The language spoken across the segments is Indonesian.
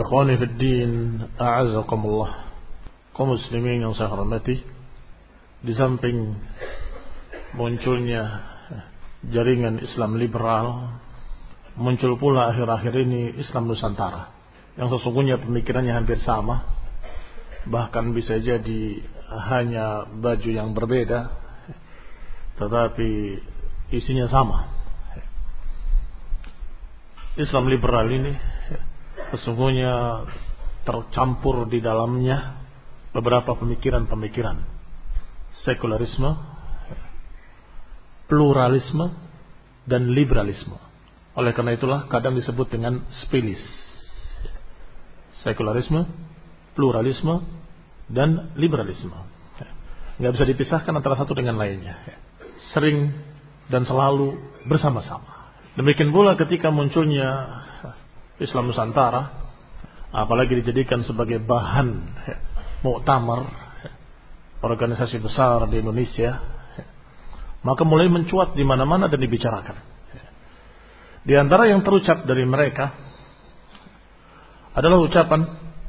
Ikhwani fi din, a'azakumullah. Kaum muslimin yang saya hormati, di samping munculnya jaringan Islam liberal, muncul pula akhir-akhir ini Islam Nusantara, yang sesungguhnya pemikirannya hampir sama, bahkan bisa jadi hanya baju yang berbeda, tetapi isinya sama. Islam liberal ini sesungguhnya tercampur di dalamnya beberapa pemikiran-pemikiran sekularisme, pluralisme, dan liberalisme. Oleh karena itulah kadang disebut dengan spilis. Sekularisme, pluralisme, dan liberalisme. Nggak bisa dipisahkan antara satu dengan lainnya. Sering dan selalu bersama-sama. Demikian pula ketika munculnya Islam Nusantara, apalagi dijadikan sebagai bahan muktamar organisasi besar di Indonesia, maka mulai mencuat di mana-mana dan dibicarakan. Di antara yang terucap dari mereka adalah ucapan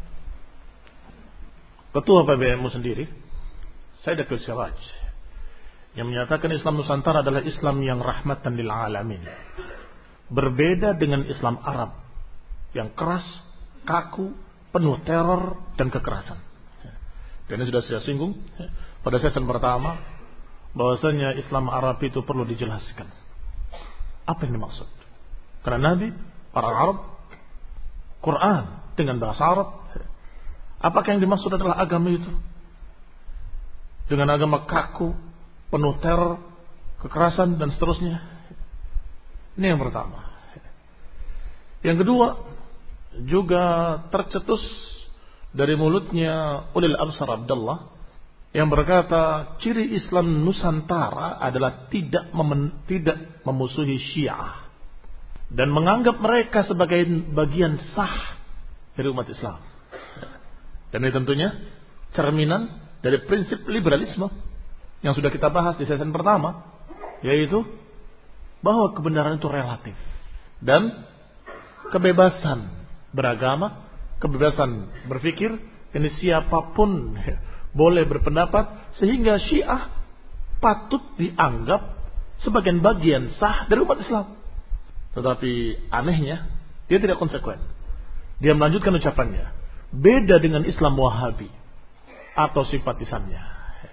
Ketua PBNU sendiri, Said Akhil Siraj, yang menyatakan Islam Nusantara adalah Islam yang rahmatan lil alamin. Berbeda dengan Islam Arab yang keras, kaku, penuh teror dan kekerasan. Dan ini sudah saya singgung pada sesi pertama, bahwasanya Islam Arab itu perlu dijelaskan. Apa yang dimaksud? Karena Nabi, para Arab, Quran dengan bahasa Arab. Apakah yang dimaksud adalah agama itu? Dengan agama kaku, penuh teror, kekerasan dan seterusnya. Ini yang pertama. Yang kedua, juga tercetus dari mulutnya Ulil Absar Abdullah yang berkata ciri Islam Nusantara adalah tidak memusuhi Syiah dan menganggap mereka sebagai bagian sah dari umat Islam. Dan ini tentunya cerminan dari prinsip liberalisme yang sudah kita bahas di sesi pertama, yaitu bahwa kebenaran itu relatif dan kebebasan beragama, kebebasan berpikir, ini siapapun boleh berpendapat, sehingga Syiah patut dianggap sebagai bagian sah dari umat Islam. Tetapi anehnya, dia tidak konsekuen. Dia melanjutkan ucapannya, beda dengan Islam Wahabi atau simpatisannya.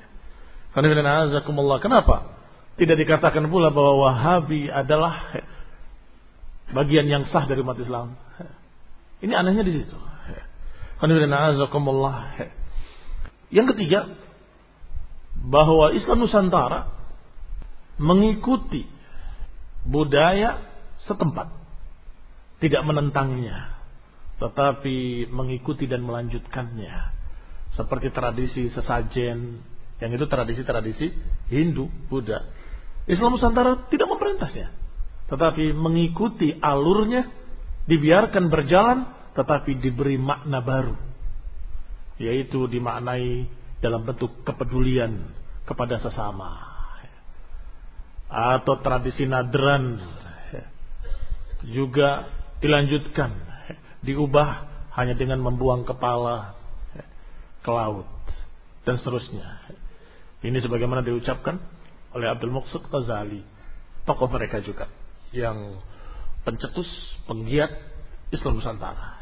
Kenapa? Tidak dikatakan pula bahwa Wahabi adalah bagian yang sah dari umat Islam. Ini anehnya di situ. Yang ketiga, bahwa Islam Nusantara mengikuti budaya setempat, tidak menentangnya, tetapi mengikuti dan melanjutkannya. Seperti tradisi sesajen, yang itu tradisi-tradisi Hindu, Buddha. Islam Nusantara tidak memperintahnya, tetapi mengikuti alurnya, dibiarkan berjalan, tetapi diberi makna baru, yaitu dimaknai dalam bentuk kepedulian kepada sesama, atau tradisi nadran juga dilanjutkan, diubah hanya dengan membuang kepala ke laut dan seterusnya. Ini sebagaimana diucapkan oleh Abdul Muqsid Ghazali, tokoh mereka juga yang pencetus, penggiat Islam Nusantara.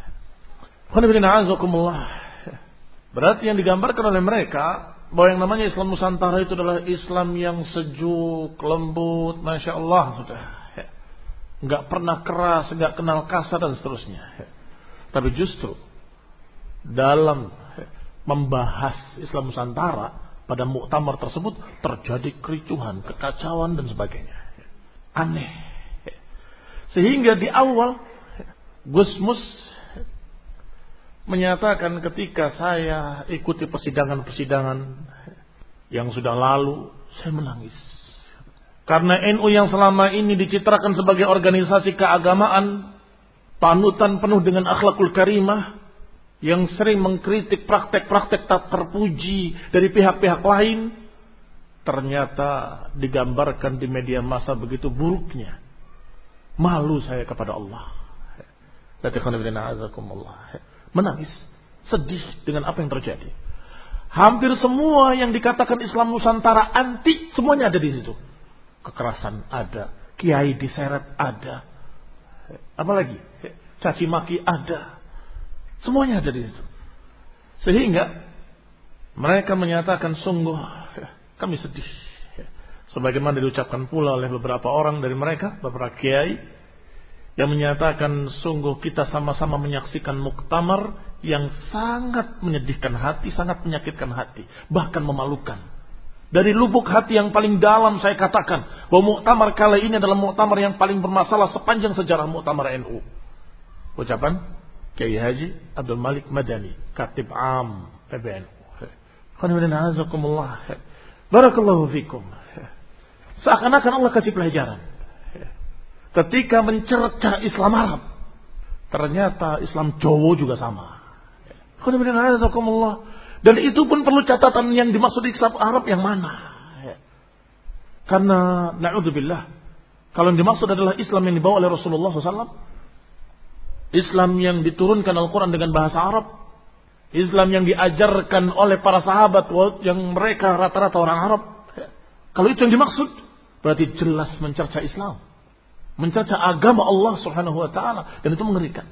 Berarti yang digambarkan oleh mereka bahwa yang namanya Islam Nusantara itu adalah Islam yang sejuk, lembut, Masya Allah, sudah nggak pernah keras, nggak kenal kasar dan seterusnya. Tapi justru dalam membahas Islam Nusantara pada muktamar tersebut terjadi kericuhan, kekacauan dan sebagainya. Aneh. Sehingga di awal Gus Mus menyatakan ketika saya ikuti persidangan-persidangan yang sudah lalu, saya menangis. Karena NU yang selama ini dicitrakan sebagai organisasi keagamaan, panutan penuh dengan akhlakul karimah, yang sering mengkritik praktek-praktek tak terpuji dari pihak-pihak lain, ternyata digambarkan di media massa begitu buruknya. Malu saya kepada Allah. menangis, sedih dengan apa yang terjadi. Hampir semua yang dikatakan Islam Nusantara anti, semuanya ada di situ. Kekerasan ada, kiai diseret ada, apalagi caci maki ada, semuanya ada di situ. Sehingga mereka menyatakan sungguh kami sedih. Sebagaimana diucapkan pula oleh beberapa orang dari mereka, beberapa kiai yang menyatakan sungguh kita sama-sama menyaksikan muktamar yang sangat menyedihkan hati, sangat menyakitkan hati, bahkan memalukan. Dari lubuk hati yang paling dalam saya katakan bahwa muktamar kali ini adalah muktamar yang paling bermasalah sepanjang sejarah muktamar NU. Ucapan Kiai Haji Abdul Malik Madani, Khatib Am PBNU. Barakallahu fikum. Seakan-akan Allah kasih pelajaran. Ketika mencerca Islam Arab, ternyata Islam Jawa juga sama. Dan itu pun perlu catatan, yang dimaksud Islam Arab yang mana. Karena na'udzubillah, kalau yang dimaksud adalah Islam yang dibawa oleh Rasulullah SAW, Islam yang diturunkan Al-Quran dengan bahasa Arab, Islam yang diajarkan oleh para sahabat yang mereka rata-rata orang Arab. Kalau itu yang dimaksud, berarti jelas mencerca Islam, mencerca agama Allah Subhanahu wa taala, dan itu mengerikan.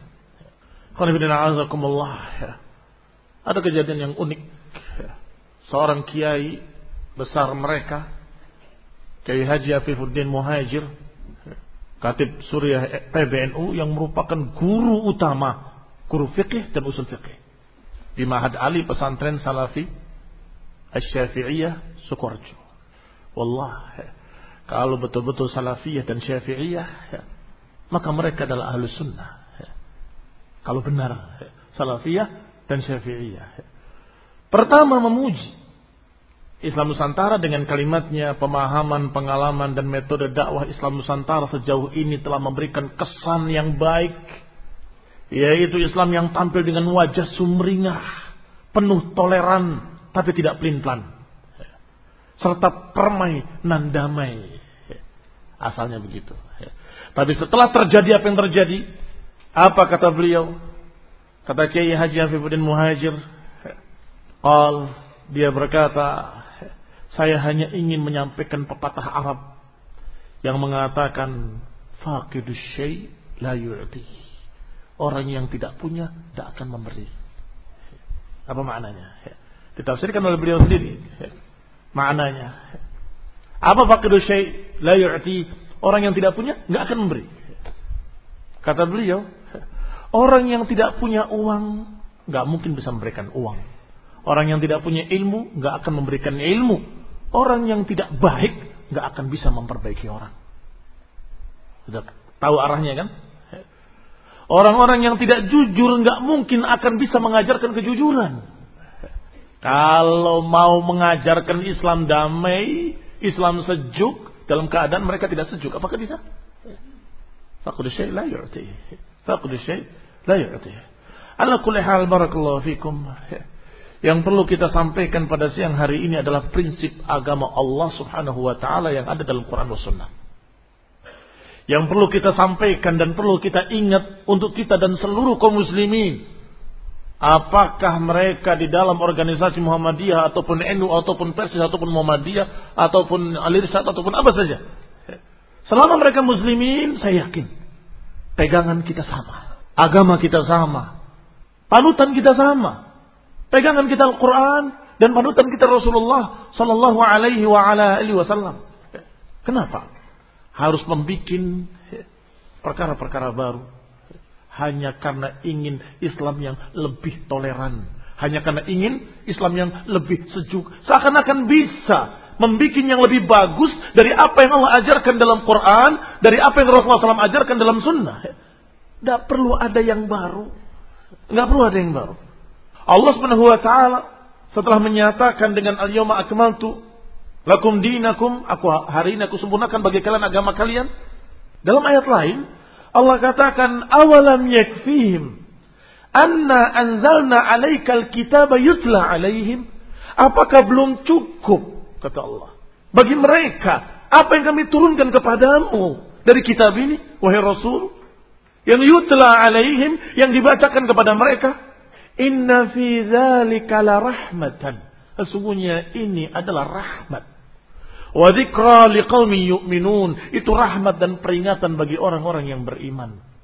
Ada kejadian yang unik. Seorang kiai besar mereka, Kiai Haji Afifuddin Muhajir, Khatib Suriah PBNU, yang merupakan guru utama, guru fikih dan usul fikih di Ma'had Ali Pesantren Salafi Asy-Syafi'iyah Sukoharjo. Wallah, kalau betul-betul Salafiyah dan Syafi'iyah, maka mereka adalah Ahlus Sunnah. Kalau benar Salafiyah dan Syafi'iyah. Pertama, memuji Islam Nusantara dengan kalimatnya, pemahaman, pengalaman dan metode dakwah Islam Nusantara sejauh ini telah memberikan kesan yang baik, yaitu Islam yang tampil dengan wajah sumringah, penuh toleran tapi tidak pelin-pelan, serta permai nan damai. Asalnya begitu. Tapi setelah terjadi apa yang terjadi, apa kata beliau? Kata Kiai Haji Afifuddin Muhajir, dia berkata, saya hanya ingin menyampaikan pepatah Arab yang mengatakan, faqidus syai' la yu'ti. Orang yang tidak punya tidak akan memberi. Apa maknanya? Ditafsirkan oleh beliau sendiri. Maknanya, apa faqidus syai' la yu'ti? Orang yang tidak punya tidak akan memberi. Kata beliau, orang yang tidak punya uang nggak mungkin bisa memberikan uang. Orang yang tidak punya ilmu nggak akan memberikan ilmu. Orang yang tidak baik nggak akan bisa memperbaiki orang. Sudah tahu arahnya kan? Orang-orang yang tidak jujur nggak mungkin akan bisa mengajarkan kejujuran. Kalau mau mengajarkan Islam damai, Islam sejuk, dalam keadaan mereka tidak sejuk, apakah bisa? Faqdu syai' la yu'ti. Faqdu syai' la yu'ti. Ala kulli hal, barakallahu fikum. Yang perlu kita sampaikan pada siang hari ini adalah prinsip agama Allah Subhanahu wa taala yang ada dalam Quran dan Sunnah. Yang perlu kita sampaikan dan perlu kita ingat untuk kita dan seluruh kaum muslimin. Apakah mereka di dalam organisasi Muhammadiyah ataupun NU ataupun Persis ataupun Muhammadiyah ataupun Al-Irsyad ataupun apa saja, selama mereka muslimin, saya yakin pegangan kita sama, agama kita sama, panutan kita sama. Pegangan kita Al-Quran dan panutan kita Rasulullah Sallallahu Alaihi Wasallam. Kenapa harus membuat perkara-perkara baru? Hanya karena ingin Islam yang lebih toleran, hanya karena ingin Islam yang lebih sejuk. Seakan-akan bisa membuat yang lebih bagus dari apa yang Allah ajarkan dalam Quran, dari apa yang Rasulullah SAW ajarkan dalam Sunnah. Tidak perlu ada yang baru, nggak perlu ada yang baru. Allah Subhanahu wa taala setelah menyatakan dengan al-yawma akmaltu lakum dinakum, hari ini aku sempurnakan bagi kalian agama kalian. Dalam ayat lain Allah katakan, awalam yakfihim anna anzalna 'alaikal kitaba yutla 'alaihim. Apakah belum cukup, kata Allah, bagi mereka apa yang kami turunkan kepadamu dari kitab ini, wahai Rasul, yang yutla 'alaihim, yang dibacakan kepada mereka. Inna fi dzalika la rahmatan. Sesungguhnya ini adalah rahmat. Wa dzikra liqaumin yu'minun. Itu rahmat dan peringatan bagi orang-orang yang beriman.